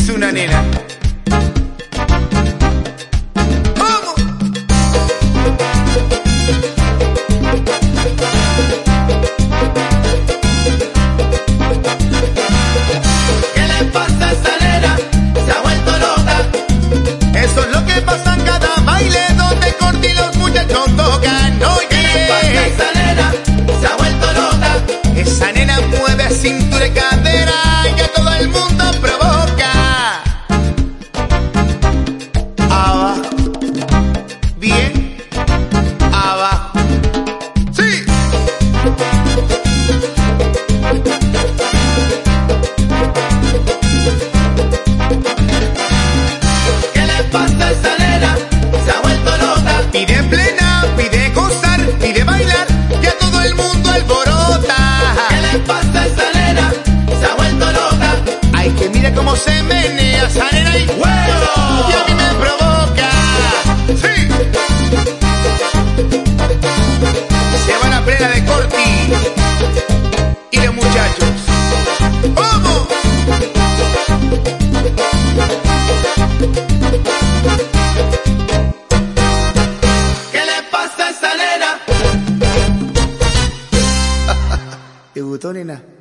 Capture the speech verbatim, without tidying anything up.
es una nena. ¡Vamos! ¿Qué le pasa a esa nena? Se ha vuelto loca. Eso es lo que pasa en cada baile donde Corti y los muchachos tocan. Oye, ¿Qué le pasa a esa nena? Se ha vuelto loca. esa nena mueve cintura y cadera y a todo el mundo provoca. Abajo, bien, abajo. ¡Sí! ¿Qué le pasa a esa nena? Se ha vuelto loca. Pide plena, pide gozar, pide bailar y a todo el mundo alborota. ¿Qué le pasa a esa nena? Se ha vuelto loca. Ay, que mira cómo se menea esa nena y ¡Bueno! y a mí me provoca. ¡Sí! Se va la plena de Corti y los muchachos. ¡Vamos! ¿Qué le pasa a esa nena? ¿Te gustó, nena?